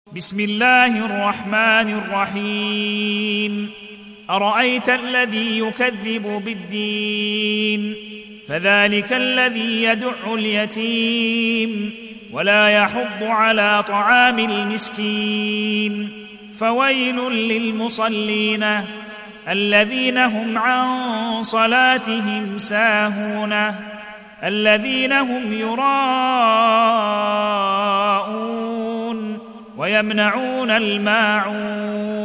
بسم الله الرحمن الرحيم أرأيت الذي يكذب بالدين فذلك الذي يدع اليتيم ولا يحض على طعام المسكين فويل للمصلين الذين هم عن صلاتهم ساهون الذين هم يراءون ويمنعون الماعون